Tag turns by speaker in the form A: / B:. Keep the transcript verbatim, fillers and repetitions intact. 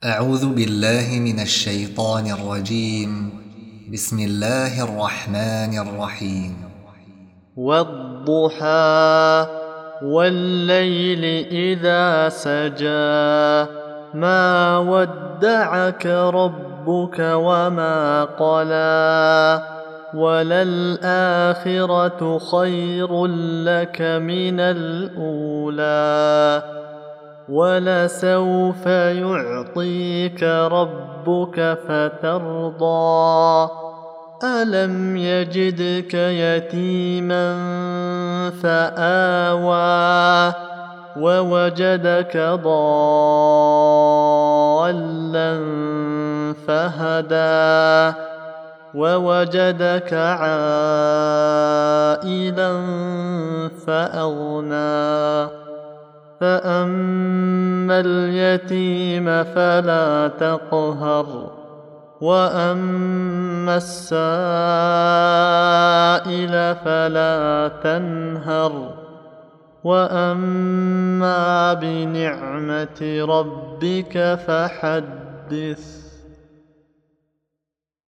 A: أعوذ بالله من الشيطان الرجيم. بسم الله الرحمن الرحيم.
B: والضحى والليل إذا سجى ما ودعك ربك وما قلى وللآخرة خير لك من الأولى ولسوف يعطيك ربك فترضى ألم يجدك يتيما فآوى ووجدك ضالا فهدى ووجدك عائلا فأغنى فأما اليتيم فلا تقهر وأما السائل فلا تنهر وأما بنعمة ربك فحدث.